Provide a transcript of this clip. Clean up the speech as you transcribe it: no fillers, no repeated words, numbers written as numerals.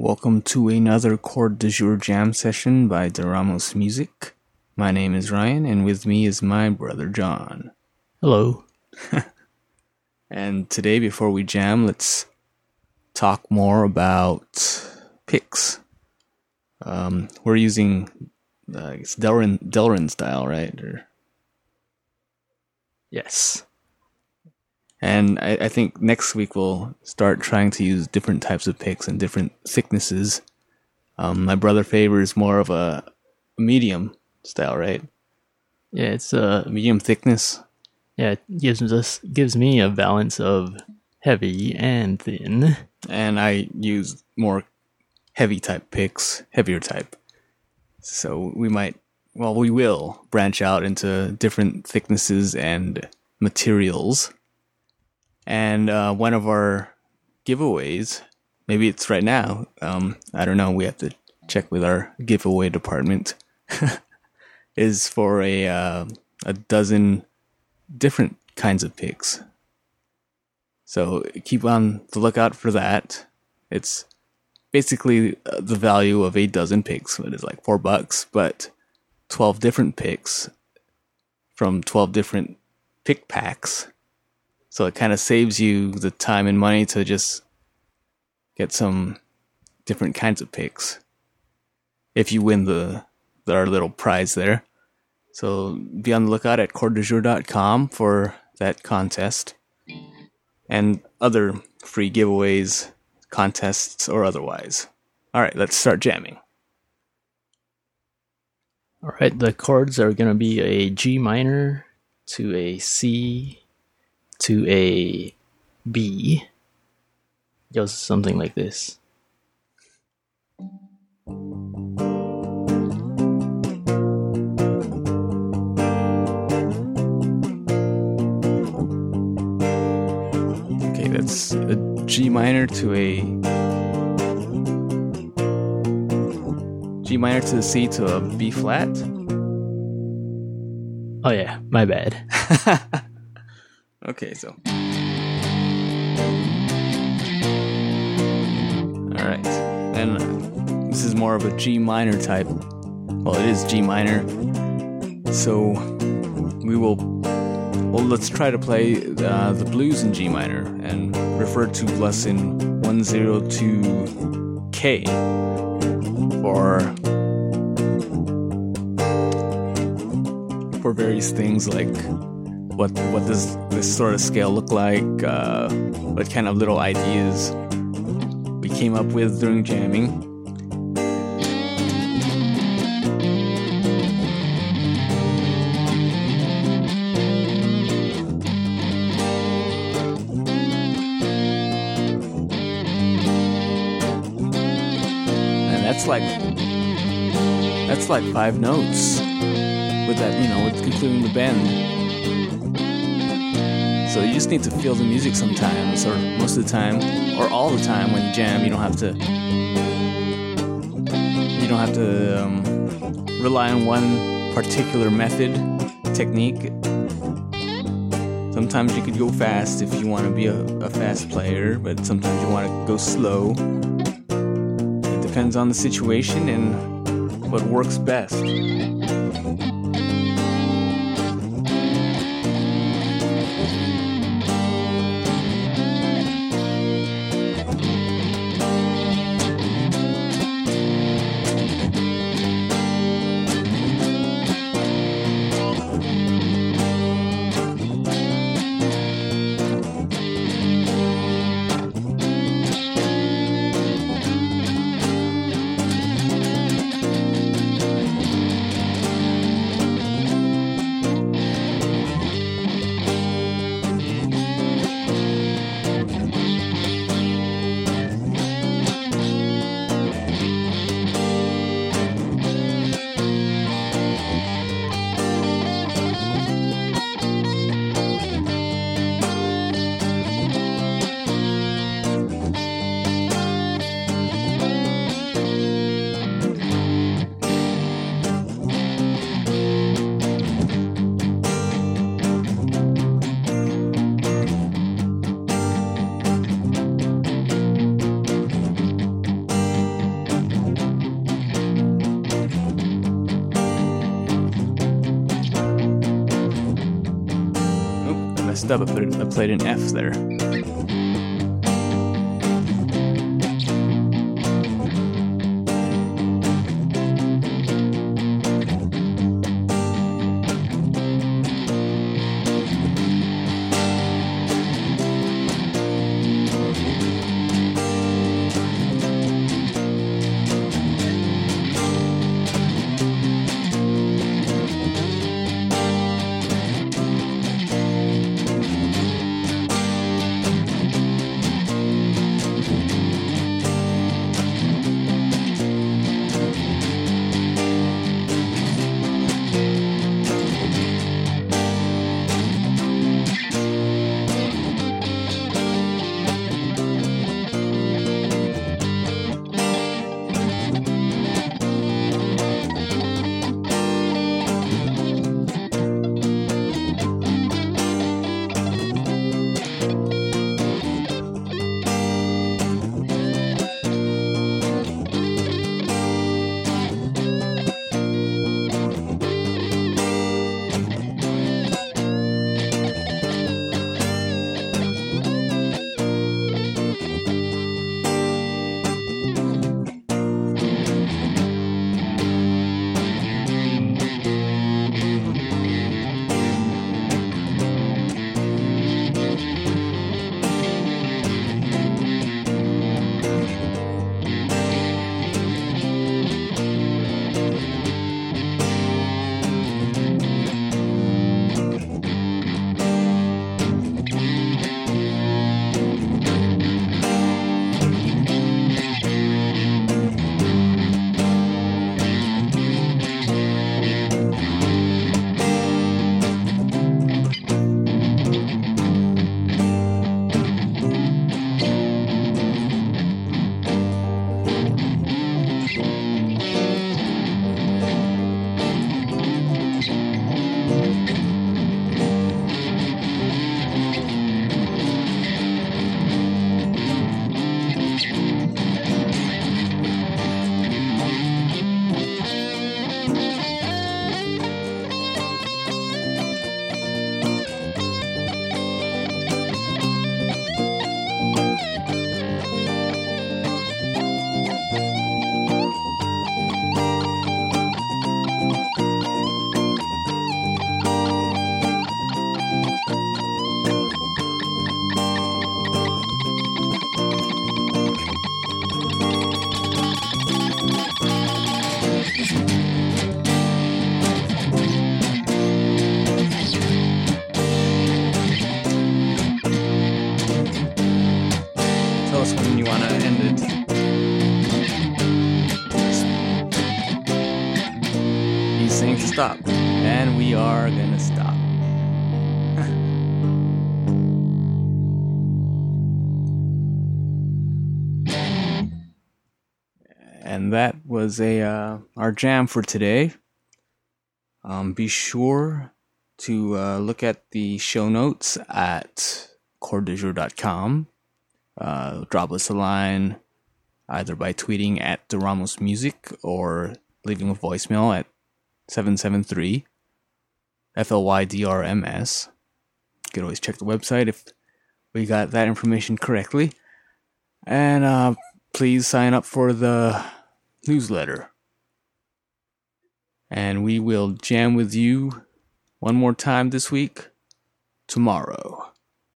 Welcome to another Chord du Jour jam session by De Ramos Music. My name is Ryan, and with me is my brother John. Hello. And today, before we jam, let's talk more about picks. We're using, it's Delrin style, right? Yes. And I think next week we'll start trying to use different types of picks and different thicknesses. My brother favors more of a medium style, right? Yeah, it's Medium thickness. Yeah, it gives me a balance of heavy and thin. And I use more heavy type picks, heavier type. So we will branch out into different thicknesses and materials. And one of our giveaways, maybe it's right now, I don't know, we have to check with our giveaway department, is for a dozen different kinds of picks. So keep on the lookout for that. It's basically the value of a dozen picks. It is like $4, but 12 different picks from 12 different pick packs. So it kind of saves you the time and money to just get some different kinds of picks if you win our little prize there. So be on the lookout at chorddujour.com for that contest and other free giveaways, contests, or otherwise. All right, let's start jamming. All right, the chords are going to be a G minor to a C to a B. It goes something like this. Okay, that's a G minor to the C to a B flat. Oh yeah, my bad. Okay, so. Alright. And this is more of a G minor type. Well, it is G minor. So let's try to play the blues in G minor and refer to lesson 102K for various things like what does this sort of scale look like, what kind of little ideas we came up with during jamming. And that's like 5 notes with that, with including the bend. So you just need to feel the music sometimes, or most of the time, or all the time when you jam. You don't have to rely on one particular technique. Sometimes you could go fast if you want to be a fast player, but sometimes you want to go slow. It depends on the situation and what works best. messed up. I played an F there. Tell us when you want to end it. He's saying to stop, and we are gonna stop. And that was our jam for today. Be sure to look at the show notes at chorddejour.com. Drop us a line either by tweeting at the Ramos Music or leaving a voicemail at 773 FLYDRMS. You can always check the website if we got that information correctly. And please sign up for the newsletter. And we will jam with you one more time this week, tomorrow.